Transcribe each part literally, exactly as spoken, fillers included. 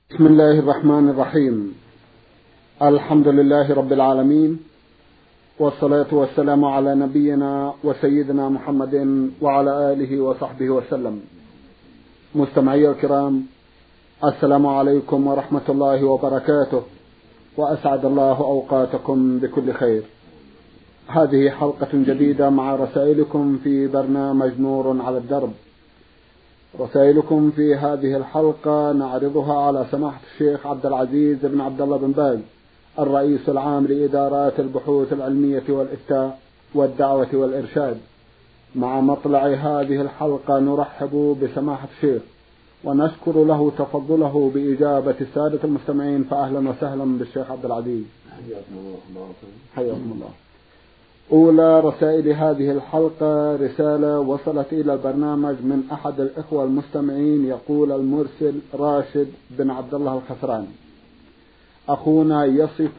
بسم الله الرحمن الرحيم. الحمد لله رب العالمين، والصلاة والسلام على نبينا وسيدنا محمد وعلى آله وصحبه وسلم. مستمعي الكرام، السلام عليكم ورحمة الله وبركاته، وأسعد الله أوقاتكم بكل خير. هذه حلقة جديدة مع رسائلكم في برنامج نور على الدرب. رسائلكم في هذه الحلقة نعرضها على سماحة الشيخ عبد العزيز بن عبد الله بن باز، الرئيس العام لإدارات البحوث العلمية والإفتاء والدعوة والإرشاد. مع مطلع هذه الحلقة نرحب بسماحة الشيخ ونشكر له تفضله بإجابة السادة المستمعين، فأهلا وسهلا بالشيخ عبد العزيز. حياكم الله. أولى رسائل هذه الحلقة رسالة وصلت إلى البرنامج من أحد الإخوة المستمعين، يقول المرسل راشد بن عبد الله الخسراني: أخونا يصف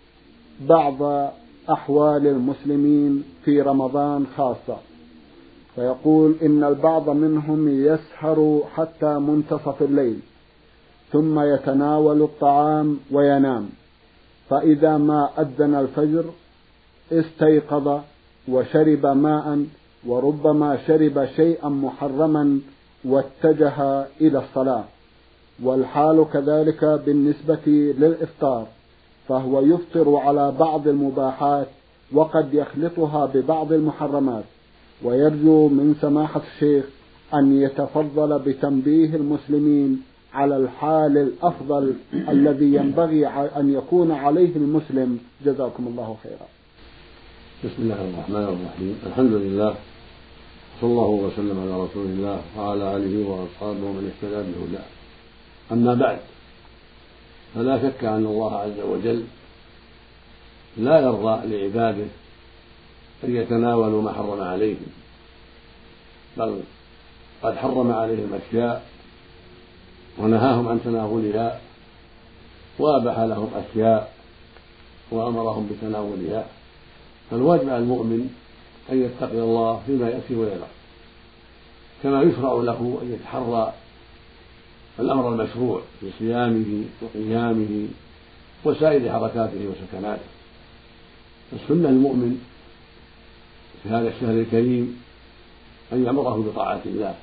بعض أحوال المسلمين في رمضان خاصة، فيقول إن البعض منهم يسهر حتى منتصف الليل ثم يتناول الطعام وينام، فإذا ما أذن الفجر استيقظ وشرب ماء وربما شرب شيئا محرما واتجه إلى الصلاة. والحال كذلك بالنسبة للإفطار، فهو يفطر على بعض المباحات وقد يخلطها ببعض المحرمات، ويرجو من سماحة الشيخ أن يتفضل بتنبيه المسلمين على الحال الأفضل الذي ينبغي أن يكون عليه المسلم. جزاكم الله خيرا. بسم الله الرحمن الرحيم. الحمد لله، صلى الله وسلم على رسول الله وعلى آله وأصحابه ومن اهتدى بهداه. أما بعد، فلا شك أن الله عز وجل لا يرضى لعباده أن يتناولوا ما حرم عليهم، بل قد حرم عليهم أشياء ونهاهم عن تناولها، وأباح لهم أشياء وأمرهم بتناولها. فالواجب على المؤمن أن يتقي الله فيما يأتي ويذر، كما يشرع له أن يتحرى الأمر المشروع في صيامه وقيامه وسائر حركاته وسكناته. السنة المؤمن في هذا الشهر الكريم أن يأمره بطاعة الله،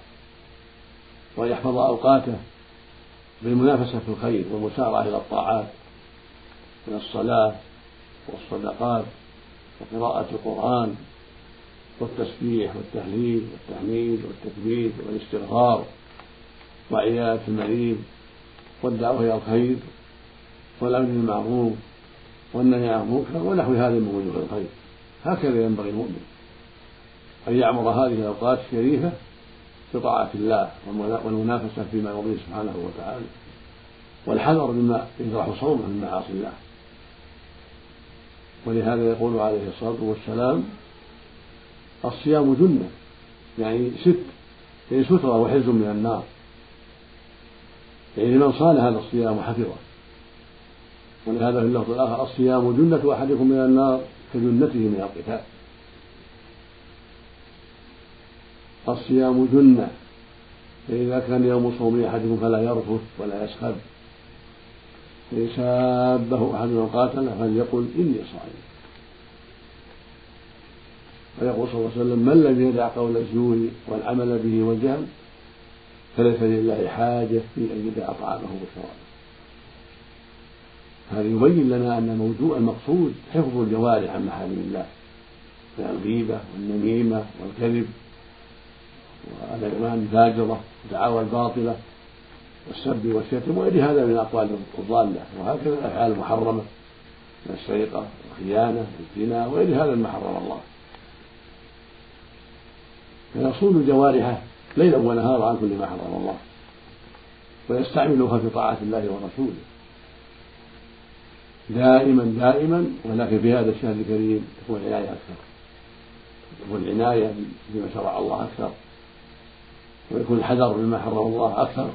وأن يحفظ أوقاته بالمنافسة في الخير والمسارعة إلى الطاعات من الصلاة والصدقات وقراءة القرآن والتسبيح والتهليل والتحميد والتكبير والاستغفار وعيادة المريض والدعوة إلى الخير والأمر بالمعروف والنهي عن المنكر ونحو هذا من وجوه الخير. هكذا ينبغي المؤمن أن يعمر هذه الأوقات الشريفة بطاعة الله والمنافسة فيما يرضيه سبحانه وتعالى، والحذر مما يجرح صومه من معاصي الله. ولهذا يقول عليه الصلاة والسلام: الصيام جنة، يعني ست، يعني سترة وحرز من النار، يعني من صان هذا الصيام وحفظه. ولهذا في اللفظ الآخر: الصيام جنة أحدكم من النار كجنته من القتال. الصيام جنة، فإذا كان يوم صوم أحدكم فلا يرفث ولا يسخر، فإن سابه أحد من قاتله فليقل إني صائم. ويقول صلى الله عليه وسلم: من لم يدع قول الزور والعمل به والجهل فليس لله حاجة في أن يدع طعامه وشرابه. هذا يبين لنا أن موضوع المقصود حفظ الجوارح عن محارم الله، من الغيبة والنميمة والكذب والأيمان الفاجرة والدعاوى الباطلة والسب والشتم وغير هذا من الأقوال الضالة، وهكذا الأفعال المحرمة من السرقة والخيانة والزنا وغير هذا مما حرم الله. فيصون جوارحه ليلا ونهارا عن كل ما حرم الله، ويستعملها في طاعة الله ورسوله دائما دائما. ولكن في هذا الشهر الكريم تكون العناية أكثر، تكون العناية بما شرع الله أكثر، ويكون الحذر مما حرم الله أكثر.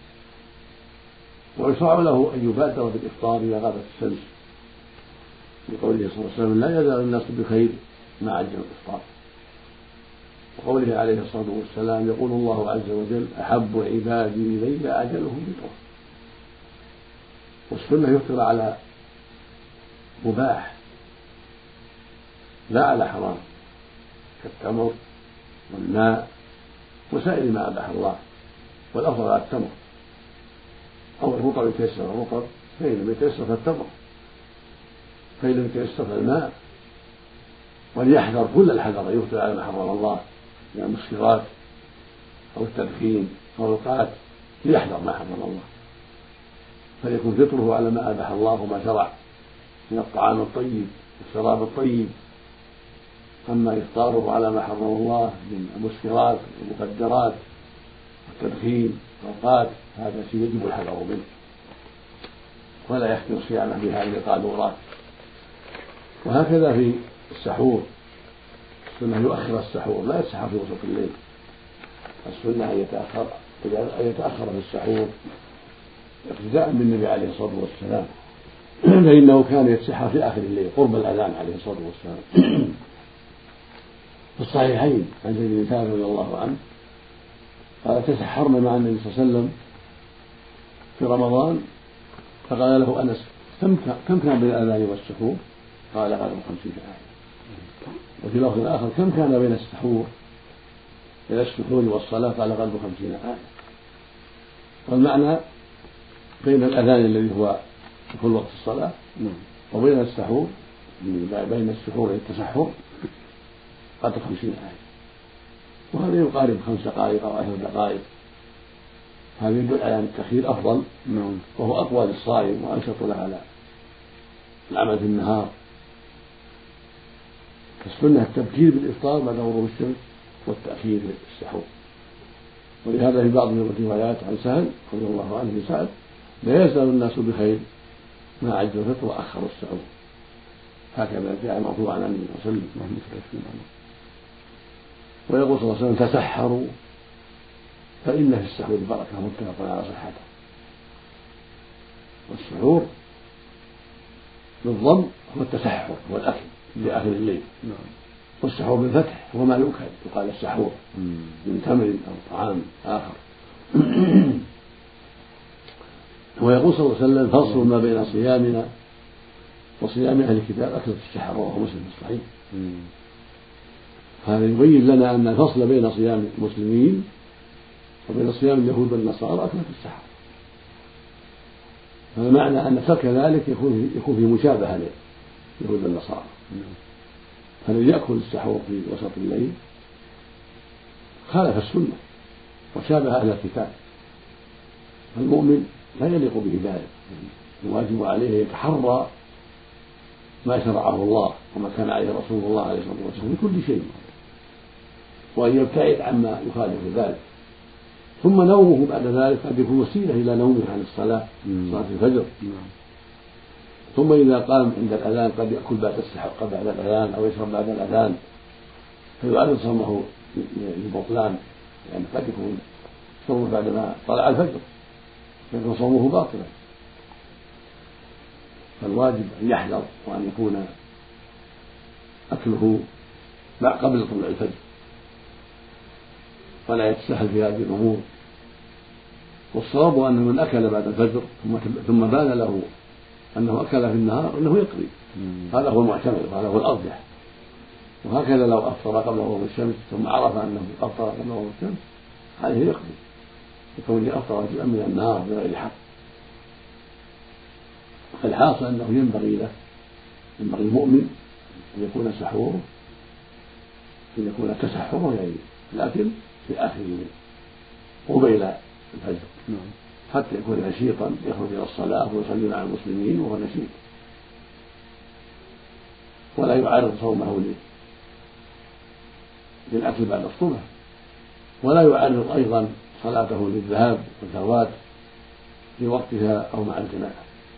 ويشرع له أن يبادر بالإفطار إذا غابت الشمس، لقوله صلى الله عليه وسلم: لا يزال الناس بخير ما عجل الإفطار. وقوله عليه الصلاة والسلام: يقول الله عز وجل: أحب عبادي إلي أعجلهم فطرا. والسنة يفطر على مباح لا على حرام، كالتمر والماء وسائر ما أباح الله، والأفضل على التمر أو الرطب يتيسر الرطب، فإن لم يتيسر فالتمر، فإن لم يتيسر فالماء. وليحذر كل الحذر يفطر على ما حرم الله من المسكرات أو التدخين أو القات، ليحذر ما حرم الله، فليكن فطره على ما أباح الله وما شرع من الطعام الطيب والشراب الطيب. أما إفطاره على ما حرم الله من المسكرات والمخدرات والتدخين والقات هذا شيء يجب الحذر منه، ولا يختم صيامه بهذه القاذورات. وهكذا في السحور، السنة يؤخر السحور، لا يتسحر في وسط الليل، السنة أن يتأخر أن يتأخر في السحور اقتداء بالنبي عليه الصلاة والسلام، فإنه كان يتسحر في آخر الليل قرب الأذان عليه الصلاة والسلام. في الصحيحين عن زيد بن ثابت رضي الله عنه قال تسحرنا مع النبي صلى الله عليه وسلم في رمضان، فقال له أنس كم كم كان بين الأذان والسحور؟ قال قدر خمسين آية. وفي لفظ آخر كم كان بين السحور إلى السحور والصلاة؟ قال قدر خمسين آية. والمعنى بين الأذان الذي هو كل وقت الصلاة وبين السحور، بين السحور والتسحر قدر خمسين آية، وهذا يقارب خمس دقائق أو عشر دقائق. هذا يدل على أن التأخير أفضل وهو أقوى للصائم وأنشط له على العمل في النهار. فالسنة التبكير بالإفطار بعد غروب الشمس والتأخير في السحور. ولهذا في بعض الروايات عن سهل رضي الله عنه في سعد لا يزال الناس بخير ما عجل الفطر وأخروا السحور، هكذا جاء مرفوعا عن النبي صلى الله عليه وسلم. ويقول صلى الله عليه وسلم تسحروا فإن في السحور بركة، متفق على صحته. والسحور بالضم هو التسحر، هو الأكل في آخر الليل، والسحور بالفتح هو ما يؤكل، يقال السحور من تمر أو طعام آخر. ويقول صلى الله عليه وسلم فصل ما بين صيامنا وصيام أهل الكتاب أكلة السحر، رواه مسلم في الصحيح. هذا يبين لنا أن الفصل بين صيام المسلمين وبين صيام اليهود والنصارى أكلة السحر، هذا معنى أن ترك ذلك يكون يكون في مشابهة لليهود والنصارى. فالذي يأكل السحور في وسط الليل خالف السنة وشابه أهل الكتاب، فالمؤمن لا يليق به ذلك، الواجب عليه أن يتحرى ما شرعه الله وما كان عليه رسول الله عليه الصلاة والسلام في كل شيء، وأن يبتعد عما يخالف ذلك. ثم نومه بعد ذلك قد يكون وسيلة إلى نومه عن الصلاة، صلاة الفجر. ثم إذا قام عند الأذان قد يأكل بعد السحر بعد الأذان أو يشرب بعد الأذان، فيعرض صومه للبطلان، يعني قد يكون صومه بعدما طلع الفجر فيكون صومه باطلا. فالواجب أن يحذر وأن يكون أكله قبل طلوع الفجر، ولا يتساهل في هذه الأمور. والصواب أن من أكل بعد الفجر ثم بان له أنه أكل في النهار أنه يقضي، هذا هو المعتمد وهذا هو الأرجح. وهكذا لو أفطر قبل غروب الشمس ثم عرف أنه أفطر قبل غروب الشمس عليه يقضي، يكون أفطر جزءا من النهار بغير حق. فالحاصل أنه ينبغي له ينبغي المؤمن أن يكون سحوره أن يكون تسحره يعني الأكل في آخر الليل قبيل الفجر، حتى يكون نشيطا يخرج إلى الصلاة ويصلي مع المسلمين وهو نشيط، ولا يعرض صومه للأكل بعد الصبح، ولا يعرض أيضا صلاته للذهاب والفوات في وقتها أو مع الجماعة.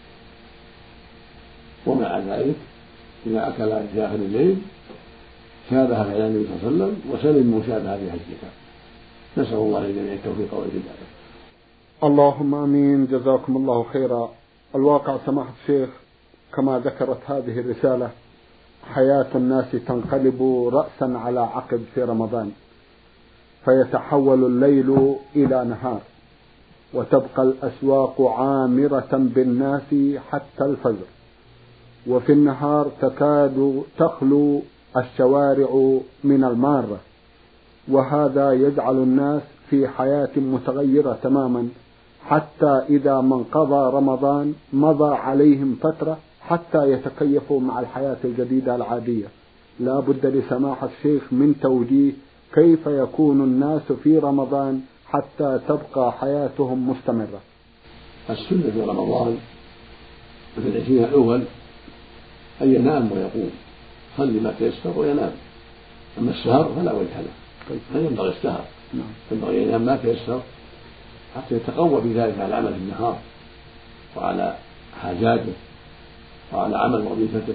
ومع ذلك إذا أكل في آخر الليل شابه فعل النبي صلى الله عليه وسلم وسلم مشابهة في حجته. نسأل الله للجميع التوفيق والهداية. اللهم آمين. جزاكم الله خيرا. الواقع سماحة الشيخ كما ذكرت هذه الرسالة حياة الناس تنقلب رأسا على عقب في رمضان، فيتحول الليل إلى نهار، وتبقى الأسواق عامرة بالناس حتى الفجر، وفي النهار تكاد تخلو الشوارع من المارة، وهذا يجعل الناس في حياة متغيرة تماما، حتى إذا ما انقضى رمضان مضى عليهم فترة حتى يتكيفوا مع الحياة الجديدة العادية. لا بد لسماحة الشيخ من توجيه كيف يكون الناس في رمضان حتى تبقى حياتهم مستمرة. السنة في رمضان في العشرين الأول أن ينام ويقوم، خلي ما تيسر وينام. أما السهر فلا وجه له، لا ينبغي السهر، ينبغي ينام ما تيسر حتى يتقوى بذلك على عمل النهار وعلى حاجاته وعلى عمل وظيفته،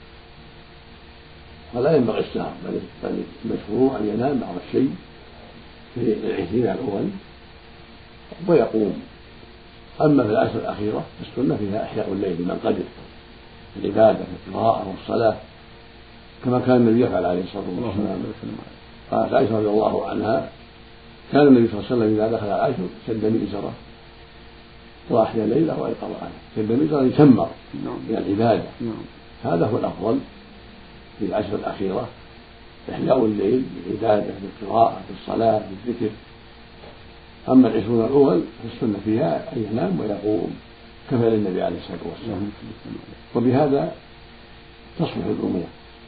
ولا ينبغي السهر، بل المشروع أن ينام بعض الشيء في العشرين الأول ويقوم. أما في العشر الأخيرة السنة فيها إحياء الليل من قدر العبادة في القراءة والصلاة، كما كان النبي يفعل عليه الصلاة والسلام. قالت عائشة رضي الله عنها: كان النبي صلى الله عليه وسلم إذا دخل العشر شد مئزره وأحيا الليل وأيقظ أهله. شد مئزره يشمر من العبادة، هذا هو الأفضل في العشر الأخيرة، إحياء الليل بالعبادة بالقراءة بالصلاة بالذكر. أما العشرون الأول فالسنة فيها أن ينام ويقوم كفعل النبي عليه الصلاة والسلام، وبهذا تصلح الأمور،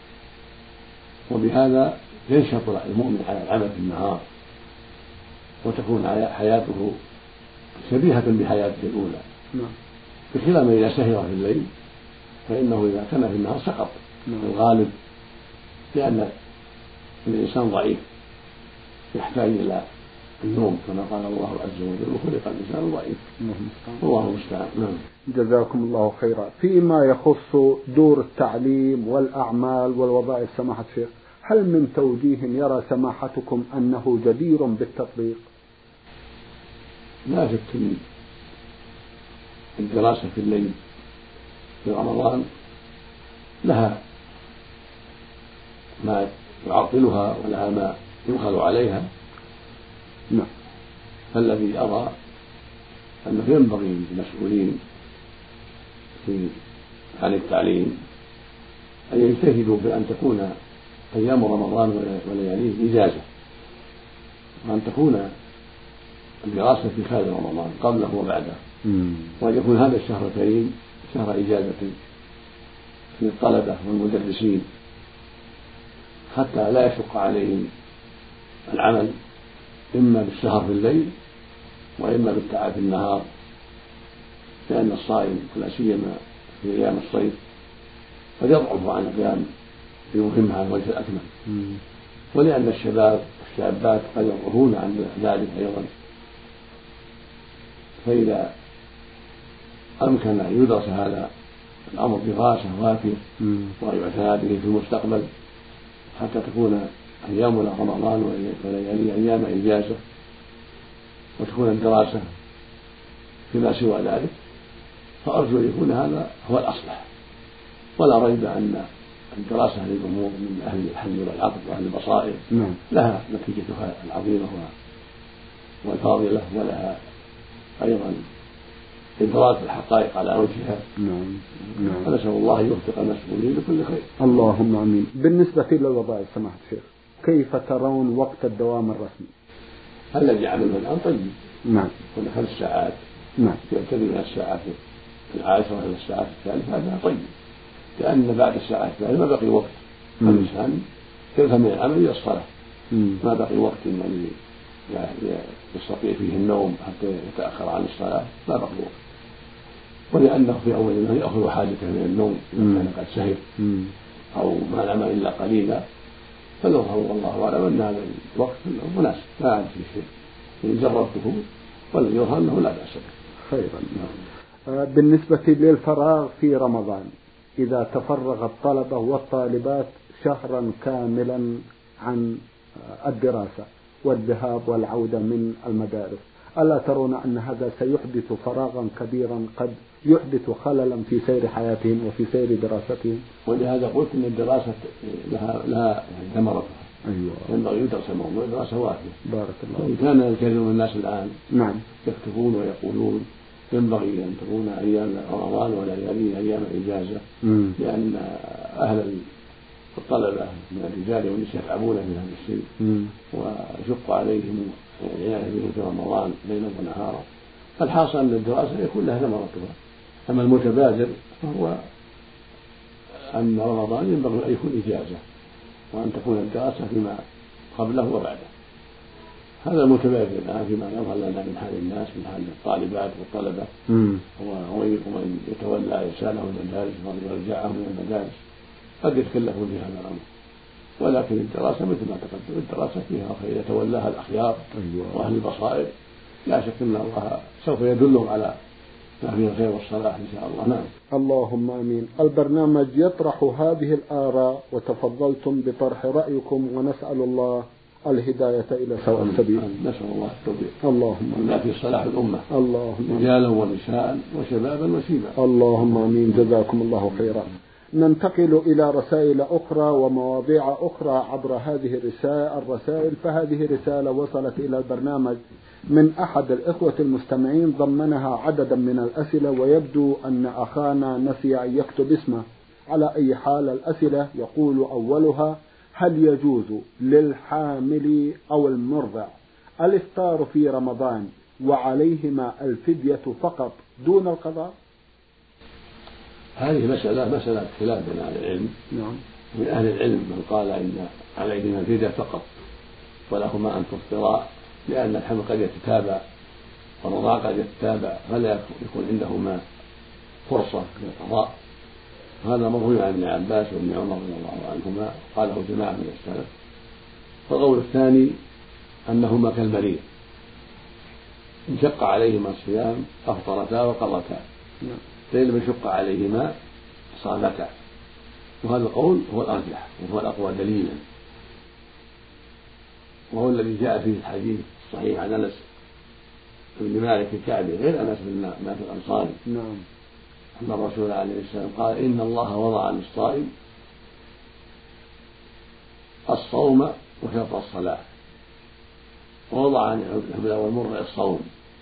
وبهذا ينشط المؤمن على العمل في النهار، وتكون حياته شبيهة بحياته الأولى، بخلاف إذا سهر في الليل فإنه إذا كان في النهار سقط في الغالب، لأن الإنسان ضعيف يحتاج إلى النوم كما قال الله عز وجل: وخلق الإنسان ضعيف. والله المستعان. نعم. جزاكم الله خيرا. فيما يخص دور التعليم والأعمال والوظائف سماحة الشيخ، هل من توجيه يرى سماحتكم أنه جدير بالتطبيق؟ لا شك أن الدراسة في الليل في رمضان لها ما يعطلها ولها ما يؤخذ عليها. نعم. فالذي أرى أنه ينبغي للمسؤولين في عن التعليم أن يجتهدوا بأن تكون أيام رمضان ولياليه إجازة، وأن تكون الدراسة في خارج رمضان قبله وبعده، وأن يكون هذا الشهر الكريم شهر إجازة للطلبة والمدرسين حتى لا يشق عليهم العمل إما بالسهر في الليل وإما بالتعب في النهار، لأن الصائم لا سيما في أيام الصيف قد يضعف عن القيام بمهمة على الوجه الأكمل، ولأن الشباب والشابات قد يضعفون عن ذلك أيضا. فإذا أمكن أن يدرس هذا الأمر دراسة وافية وأن يعتنى به في المستقبل حتى تكون أيام رمضان وليالي أيام إجازة، وتكون الدراسة فيما سوى ذلك، فأرجو أن يكون هذا هو الأصلح. ولا ريب أن الدراسة للأمور من أهل الحل والعقد وأهل البصائر لها نتيجتها العظيمة والفاضلة، ولها أيضا إدراك الحقائق على وجهها. نعم. نعم. فنسأل الله أن يوفق المسؤولين لكل خير. اللهم آمين. بالنسبة للوظائف سماحة الشيخ، كيف ترون وقت الدوام الرسمي؟ الذي عمله الآن طيب. نعم. كل خمس ساعات. نعم. يبتدئ من الساعات العاشرة إلى الساعات الثالثة، هذا طيب، لأن بعد الساعات الثالثة ما بقي وقت الإنسان يذهب من العمل إلى الصلاة، ما بقي وقت من يستطيع فيه النوم حتى يتأخر عن الصلاة، ما بقي وقت. ولأنه في أول النهار يأخذ حاجته من النوم إذا كان قد سهر أو ما نام إلا قليلا، فالظاهر والله أعلم أن هذا الوقت مناسب، لا أعرف فيه شيء، إن جربته والذي يظهر أنه لا بأس به. خيرا. بالنسبة للفراغ في رمضان، إذا تفرغ الطلبة والطالبات شهرا كاملا عن الدراسة والذهاب والعودة من المدارس، ألا ترون أن هذا سيحدث فراغا كبيرا قد يحدث خللا في سير حياتهم وفي سير دراستهم؟ ولهذا قلت أن الدراسة لها لها ثمرتها أيوة. ينبغي يدرس الموضوع دراسة وافية. بارك الله. وإن كان الكثير من الناس الآن نعم يكتبون ويقولون ينبغي أن تكون أيام رمضان ولياليه أيام الإجازة، لأن أهل الطلبة من الرجال والنساء يتعبون في هذا الشيء ويشق عليهم العناية بهم في رمضان ليلا ونهارا. فالحاصل أن الدراسة يكون لها ثمرتها. أما المتبادر فهو أن رمضان ينبغي أن يكون إجازة وأن تكون الدراسة فيما قبله وبعده. هذا المتبادر الآن فيما يظهر لنا من حال الناس من حال الطالبات والطلبة ومن يتولى إرسالهم المدارس ويرجعهم من المدارس قد يتكلفون في هذا الأمر، ولكن الدراسة مثل ما تقدم الدراسة فيها خير يتولاها الأخيار وأهل البصائر، لا شك أن الله سوف يدلهم على ما فيه الخير والصلاح إن شاء الله. نعم. اللهم آمين. البرنامج يطرح هذه الآراء وتفضلتم بطرح رأيكم، ونسأل الله الهداية إلى سواء السبيل. نسأل الله التوفيق. اللهم لا في صلاح الأمة. اللهم رجالا ونساء وشبابا وشيبا. اللهم آمين. جزاكم الله خيرا. ننتقل إلى رسائل أخرى ومواضيع أخرى عبر هذه الرسائل. فهذه رسالة وصلت إلى البرنامج من أحد الإخوة المستمعين ضمنها عددا من الأسئلة، ويبدو أن أخانا نسي أن يكتب اسمه. على أي حال الأسئلة يقول أولها: هل يجوز للحامل أو المرضع الإفطار في رمضان وعليهما الفدية فقط دون القضاء؟ هذه مسألة مسألة خلاف بين أهل العلم. نعم. من أهل العلم من قال إن عليهما الفدية فقط ولهما أن تفطرا، لأن الحمل قد يتتابع والرضاع قد يتتابع فلا يكون عندهما فرصة للقضاء. هذا مروي عن ابن عباس وابن عمر رضي الله عنهما قاله جماعة من السلف. والقول الثاني أنهما كالمريض إن شق عليهما الصيام أفطرتا وقضتا، فإن لم يشق عليهما صامتا. وهذا القول هو الأرجح وهو الأقوى دليلا، وهو الذي جاء فيه الحديث الصحيح عن أنس بن مالك الكعبي غير أنس بن مالك الأنصاري. نعم. أن الرسول عليه السلام قال: إن الله وضع عن الصائم الصوم وشرط الصلاة، ووضع عن الحبل والمرضع الصوم.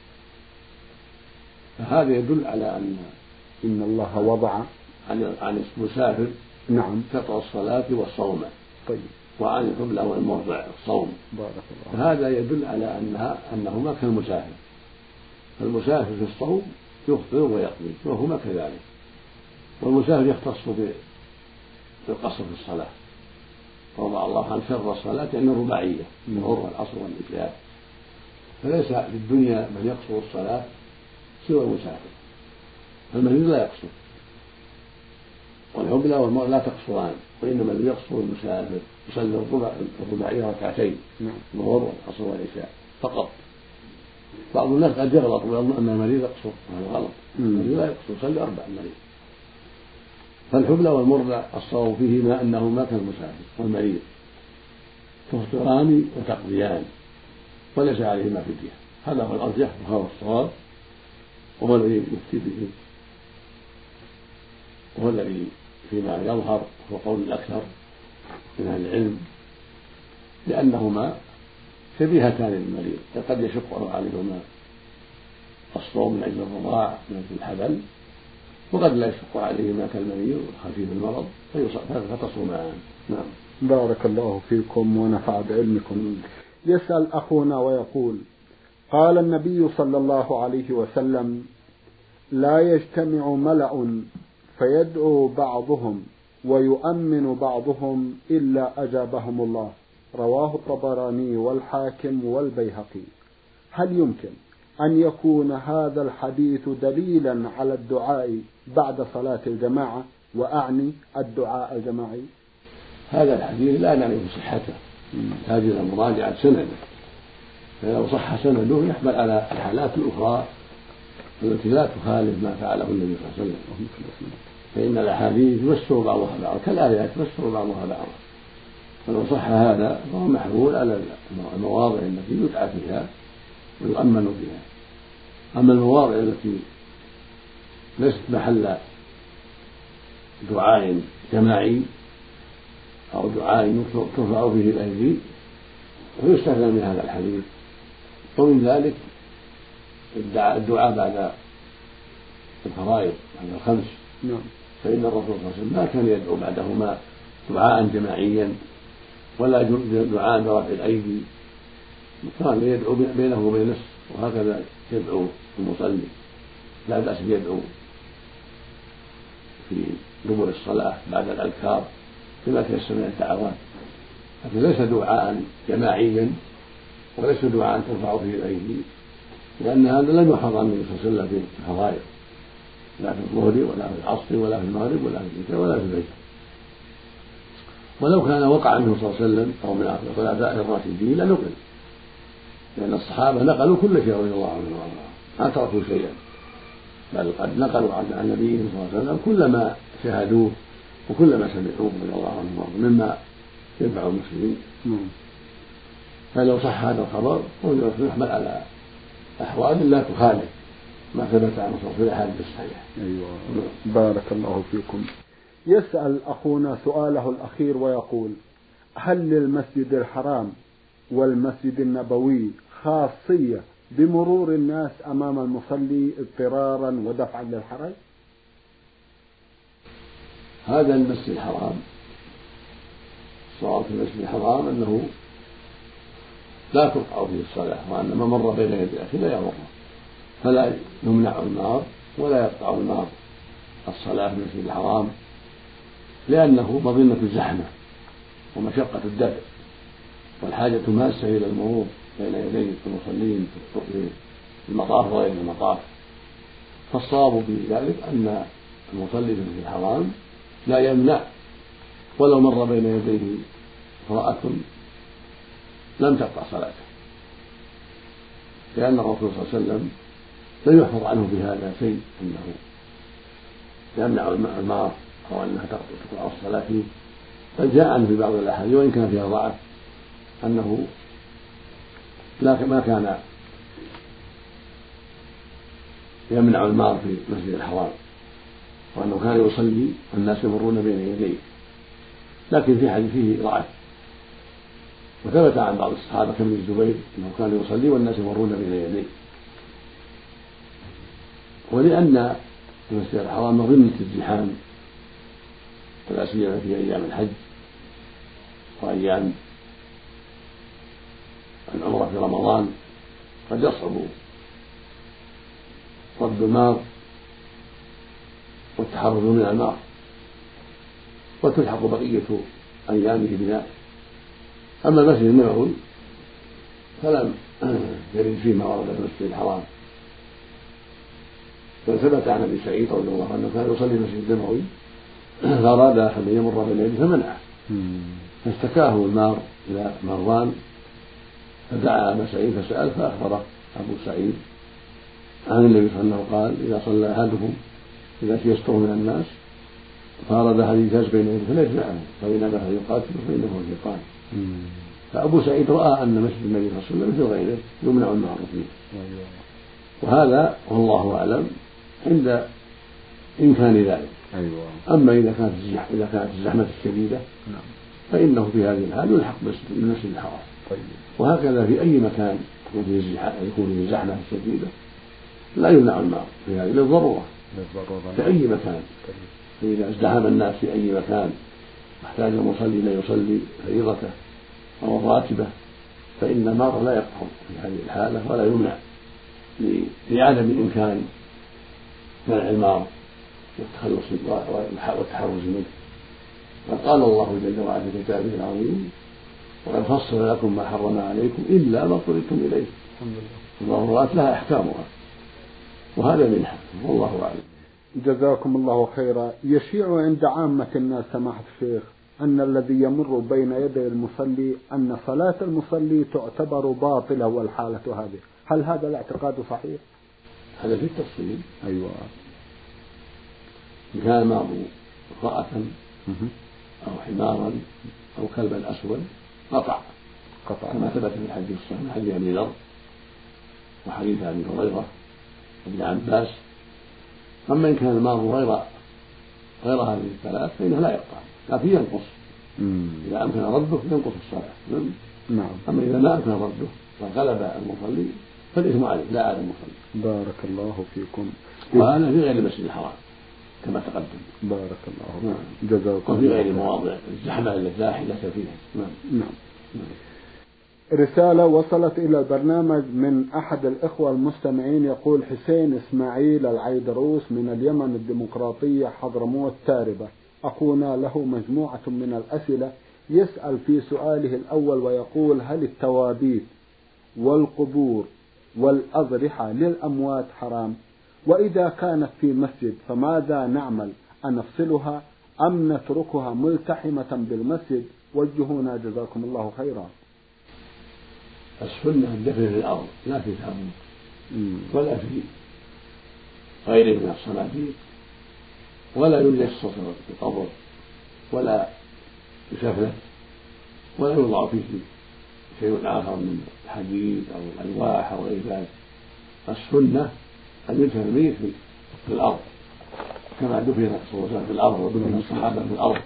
فهذا يدل على أن إن الله وضع عن عن المسافر نعم شرط الصلاة والصوم. طيب. وعن الحبل والمرضع الصوم. بارك الله. فهذا يدل على أنها أنهما كالمسافر. فالمسافر في الصوم يفطر ويقضي وهما كذلك، والمسافر يختص بالقصر في الصلاة. وضع الله عن شر الصلاة يعني الرباعية الظهر والعصر والعشاء، فليس في الدنيا من يقصر الصلاة سوى المسافر. فالمريض لا يقصر والحبلى والمرء لا تقصران، وإنما الذي يقصر المسافر يصلي الرباعية ركعتين الظهر والعصر والعشاء فقط. بعض الناس قد يغلط ويظن أن المريض يقصر، وهذا غلط. المريض لا يقصر، يصلي أربع المريض. فالحبلى والمرضع الصواب فيهما أنهما كالمسافر والمريض تفطران وتقضيان وليس عليهما فدية. هذا هو الأرجح وهو الصواب وهو الذي يفتي به وهو الذي فيما يظهر هو قول الأكثر من أهل العلم، لأنهما شبيهتان للمريض، قد يشق عليهما الصوم من أجل الرضاع من أجل الحبل، وقد لا يشق عليهما كالمريض وخفيف المرض فتصومان. نعم. بارك الله فيكم ونفع بعلمكم. يسأل أخونا ويقول: قال النبي صلى الله عليه وسلم: لا يجتمع ملأ فيدعو بعضهم ويؤمن بعضهم إلا أجابهم الله. رواه الطبراني والحاكم والبيهقي. هل يمكن أن يكون هذا الحديث دليلا على الدعاء بعد صلاة الجماعة، وأعني الدعاء الجماعي؟ هذا الحديث لا نعرف صحته، هذه المراجعة سنده، فلو صح سنده يحمل على الحالات الأخرى التي لا تخالف ما فعله النبي صلى الله عليه وسلم، فإن الأحاديث يفسر بعضها بعضا كالآيات يفسر بعضها بعضا. فلو صح هذا فهو محمول على المواضع التي يدعى فيها ويؤمن بها. أما المواضع التي ليست محل دعاء جماعي أو دعاء ترفع فيه الأيدي، ويستثنى من هذا الحديث. ومن ذلك الدعاء بعد الفرائض، بعد الخمس، فإن الرسول صلى الله عليه وسلم ما كان يدعو بعدهما دعاء جماعيا ولا دعاء برفع الأيدي، كان يدعو بينه وبين نفسه، وهكذا يدعو المصلي، لا بأس يدعو في دبر الصلاة بعد الأذكار بما تيسر من الدعوات، لكن ليس دعاء جماعيا وليس دعاء ترفع فيه الأيدي، لأن هذا لم يحفظ عن النبي صلى الله عليه وسلم في الفرائض، لا في الظهر ولا في العصر ولا في المغرب ولا في العشاء ولا في الفجر. ولو كان وقع منه صلى الله عليه وسلم أو من الخلفاء الراشدين لنقل، لأن الصحابة نقلوا كل شيء رضي الله عنهم وارضاهم، ما تركوا شيئا، بل قد نقلوا عن النبي صلى الله عليه وسلم كل ما شاهدوه وكل ما سمعوه رضي الله عنهم وارضاهم مما ينفع المسلمين. فلو صح هذا الخبر فهو يحمل على أحوال لا تخالف ما ثبت عن الرسول في الأحاديث الصحيحة. أيوة. بارك الله فيكم. يسأل أخونا سؤاله الأخير ويقول: هل للمسجد الحرام والمسجد النبوي خاصية بمرور الناس أمام المصلي اضطرارا ودفعا للحرج؟ هذا المسجد الحرام، صار في المسجد الحرام أنه لا تقطع فيه الصلاة، وأن من مر بين يدي أخيه لا يمر، فلا يمنع النار ولا يقطع النار الصلاة في المسجد الحرام، لأنه مظنة الزحمة ومشقة الدفع والحاجة ماسة إلى المرور بين يدي المصلين في المطاف وغير المطاف. فالصواب في ذلك أن المصلي في المسجد الحرام لا يمنع ولو مر بين يديه امرأة لم تقطع صلاته، لأن الرسول صلى الله عليه وسلم لم يحفظ عنه في هذا شيء أنه يمنع المار أو أنها تقطع الصلاة فيه، بل جاء عنه في بعض الأحاديث وإن كان فيها ضعف أنه لا ما كان يمنع المار في المسجد الحرام، وأنه كان يصلي والناس يمرون بين يديه، لكن في حديثه ضعف. وثبت عن بعض الصحابة كابن الزبير أنه كان يصلي والناس يمرون بين يديه. ولأن المسجد الحرام مظنة الزحام ولا سيما في أيام الحج وأيام العمرة في رمضان قد يصعب رد النار والتحرز من النار، وتلحق بقية أيامه بذلك. أما المسجد النبوي فلم يرد فيه ما ورد في المسجد الحرام، بل ثبت عن أبي سعيد رضي الله عنه كان يصلي في المسجد النبوي فأراد أحد أن يمر بين يديه فمنعه، فاشتكاه النار إلى مروان، فدعا أبا سعيد فسأل، فأخبره أبو سعيد عن النبي صلى الله عليه وسلم قال: إذا صلى أحدكم إذا تيسر من الناس فأراد أحد يجاز بين يديه فليجمعه، فإن أباه يقاتل فإنه الشيطان. فأبو سعيد رأى أن مسجد النبي صلى الله عليه وسلم مثل غيره يمنع النار فيه، وهذا والله أعلم عند إمكان ذلك. أما إذا كانت إذا كانت الزحمة الشديدة فإنه في هذه الحال يلحق بالمسجد الحرام. وهكذا في أي مكان يكون فيه زحمة شديدة لا يمنع النار في هذه للضرورة في أي مكان. فإذا ازدحم الناس في أي مكان واحتاج المصلي لا يصلي فريضته أو الراتبة فإن النار لا يقطع في هذه الحالة ولا يمنع لعدم إمكان منع النار والتخلص والتحرز منه. فقال الله جل وعلا في كتابه العظيم: وقد فصل لكم ما حرم عليكم إلا ما اضطررتم إليه. الضرورات لها أحكامها وهذا منها، والله أعلم. جزاكم الله خيرا. يشيع عند عامة الناس سماحة الشيخ أن الذي يمر بين يدي المصلي أن صلاة المصلي تعتبر باطلة والحالة هذه، هل هذا الاعتقاد صحيح؟ هذا في التفصيل. أيوة. إن كان معه امرأة أو حمارا أو كلبا أسود قطع قطع كما ثبت في الحديث الصحيح من حديث أبي ذر وحديث أبي هريرة وابن عباس. أما إن كان المار غير غير هذه الثلاث فإنه لا يقطع، لكن ينقص إذا أمكن رده ينقص الصلاة. نعم. أما إذا ما أمكن رده وغلب المصلي فالإثم عليه لا على المصلي. بارك الله فيكم. وهذا في غير المسجد الحرام كما تقدم. بارك الله فيكم. نعم. جزاكم. وفي غير المواضع الزحمة التي لا حيلة فيها. نعم. نعم. رسالة وصلت إلى البرنامج من أحد الإخوة المستمعين يقول: حسين إسماعيل العيدروس من اليمن الديمقراطية حضرموت تاربة، أخونا له مجموعة من الأسئلة، يسأل في سؤاله الأول ويقول: هل التوابيت والقبور والأضرحة للأموات حرام؟ وإذا كانت في مسجد فماذا نعمل؟ أنفصلها أم نتركها ملتحمة بالمسجد؟ وجهونا جزاكم الله خيرا. السنة الدفن في الأرض لا في تابوت ولا في غيره من الصناديق، ولا يجسس القبر ولا يسفلت ولا يوضع فيه شيء آخر من الحديد أو الألواح أو غير ذلك. السنة أن يدفن الميت في الأرض كما دفن صلى الله عليه وسلم في الأرض ودفن الصحابة في الأرض،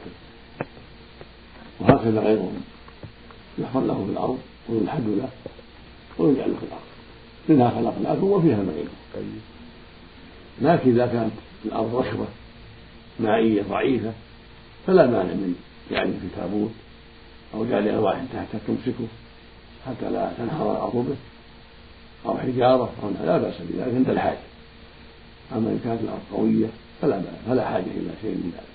وهكذا غيرهم يحفر له في الأرض ويلحد له ويجعل في الأرض. منها خلقناكم وفيها نعيدكم. لكن إذا كانت الأرض رشوة مائية ضعيفة فلا مانع من جعله في تابوت أو جعل ألواح تحت تمسكه حتى لا تنحر الأرض به، أو حجارة أو لا بأس بذلك عند الحاجة. أما إن كانت الأرض قوية فلا بأس، فلا حاجة إلى شيء من ذلك.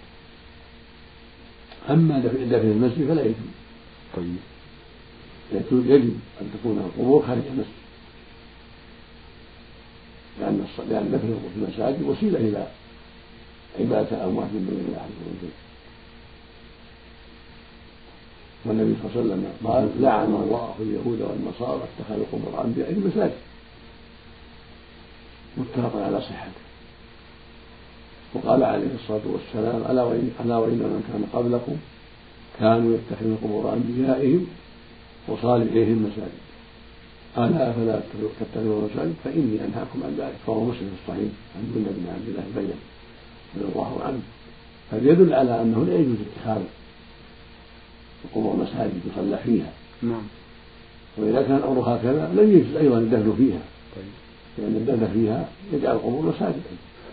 أما دفن المسجد فلا يجوز. طيب. يجب أن تكون القبور خارج المسجد، لأن لأن دفن في المساجد وسيلة إلى عبادة الأموات من دون الله عز وجل. والنبي صلى الله عليه وسلم قال: لعن الله اليهود والنصارى اتخذوا قبور أنبيائهم مساجد. متفق على صحته. وقال عليه الصلاة والسلام: ألا وإن ألا وإن من كان قبلكم كانوا يتخذون قبور أنبيائهم وصالحيهم مساجد، ألا فلا تتخذوا مساجد فإني أنهاكم عن ذلك. فهو مسلم في الصحيح عن جندب بن عبد الله البجلي رضي الله عنه. فيدل على أنه لا يجوز اتخاذ القبور مساجد يصلى فيها. نعم. وإذا كان الأمر هكذا لم يجوز أيضا الدفن فيها. طيب. لأن الدفن فيها يجعل القبور مساجد.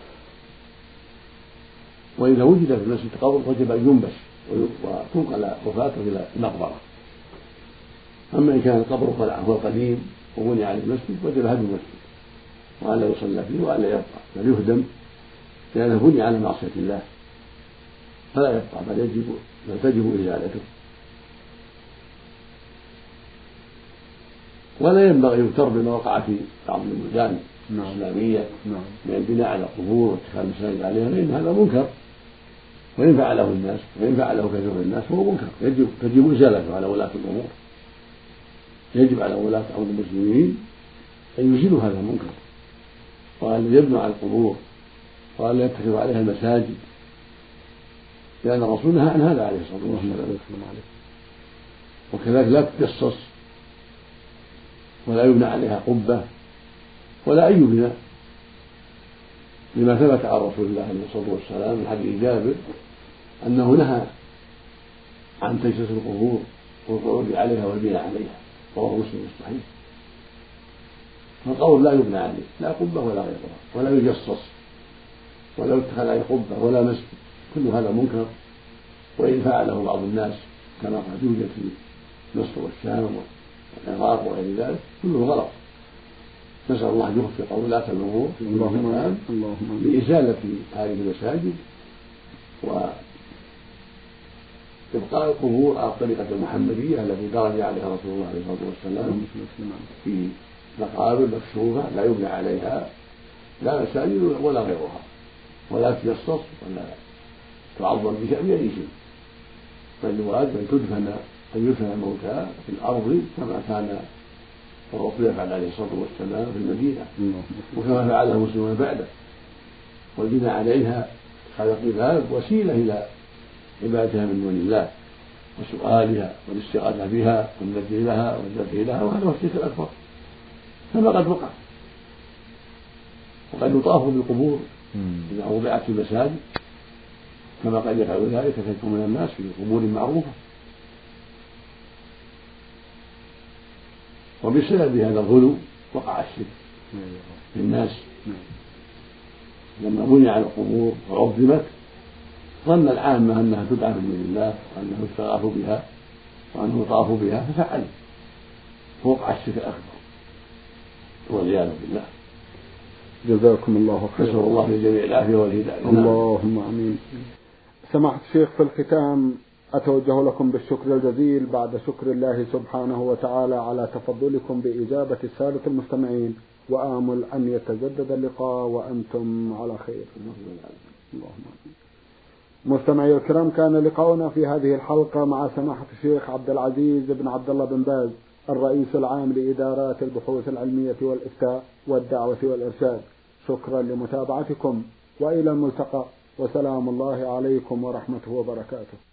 وإذا وجد في المسجد قبر وجب أن ينبش وتنقل وفاته إلى المقبرة. أما إن كان القبر هو القديم وبني عليه المسجد وجب هدم المسجد وألا يصلى فيه وألا يبقى، بل يهدم لأنه بني على معصية الله فلا يبقى، بل يجب بل تجب إزالته. ولا ينبغي يغتر بما وقع في بعض البلدان الإسلامية من البناء على القبور واتخاذ المساجد عليها، لأن هذا منكر، وإن فعله الناس وإن فعله كثير من الناس هو منكر يجب تجب إزالته على ولاة الأمور. يجب على ولاة أمر المسلمين أن يزيلوا هذا المنكر، وأن يبنوا على القبور، وأن يتخذوا عليها المساجد، لأن الرسول نهى عن هذا عليه الصلاة والسلام. وكذلك لا تجصص ولا يبنى عليها قبة ولا أي بناء، لما ثبت عن رسول الله عليه الصلاة والسلام من حديث جابر أنه نهى عن تجسيس القبور والقعود عليها والبناء عليها، رواه مسلم الصحيح. فالقول لا يبنى عليه لا قبة ولا غيرها، ولا يجصص ولا يتخذ عليه قبة ولا مسجد، كل هذا منكر. وإن فعله بعض الناس كما قد يوجد في مصر والشام والعراق وغير ذلك كله غلط. نسأل الله أن يوفق ولاة الأمور بإزالة هذه المساجد وإبقاء القبور على الطريقة المحمدية التي درج عليها رسول الله عليه الصلاة والسلام في مقابر مكشوفة لا يبنى عليها لا مساجد ولا غيرها، ولا تجصص ولا تعظم بأي شيء، بل الواجب أن تدفن أن يدفن الموتى في الأرض كما كان الرسول يفعل عليه الصلاة والسلام في المدينة، وكما فعله المسلمون بعده. والبناء عليها هذا القباب وسيلة إلى عبادتها من دون الله وسؤالها والاستغاثة بها والنذر لها والذبح لها، وهذا هو الشرك الأكبر كما قد وقع. وقد يطاف بالقبور إذا وضعت في المساجد كما قد يفعل ذلك كثير من الناس في قبور معروفة. وبسبب هذا الغلو وقع الشرك في الناس. لما بني على القبور وعظمت ظن العامة أنها تدعى من دون الله وأنه يستغاث بها وأنه يطاف بها ففعل، فوقع الشرك الأكبر والعياذ بالله. جزاكم الله خيرا. نسأل الله للجميع العافية والهداية. اللهم آمين. سماحة الشيخ، في الختام أتوجه لكم بالشكر الجزيل بعد شكر الله سبحانه وتعالى على تفضلكم بإجابة السادة المستمعين، وآمل أن يتجدد اللقاء وأنتم على خير. اللهم آمين. مستمعي الكرام، كان لقاؤنا في هذه الحلقة مع سماحة الشيخ عبد العزيز بن عبد الله بن باز، الرئيس العام لإدارات البحوث العلمية والإفتاء والدعوة والإرشاد. شكرا لمتابعتكم وإلى الملتقى، وسلام الله عليكم ورحمته وبركاته.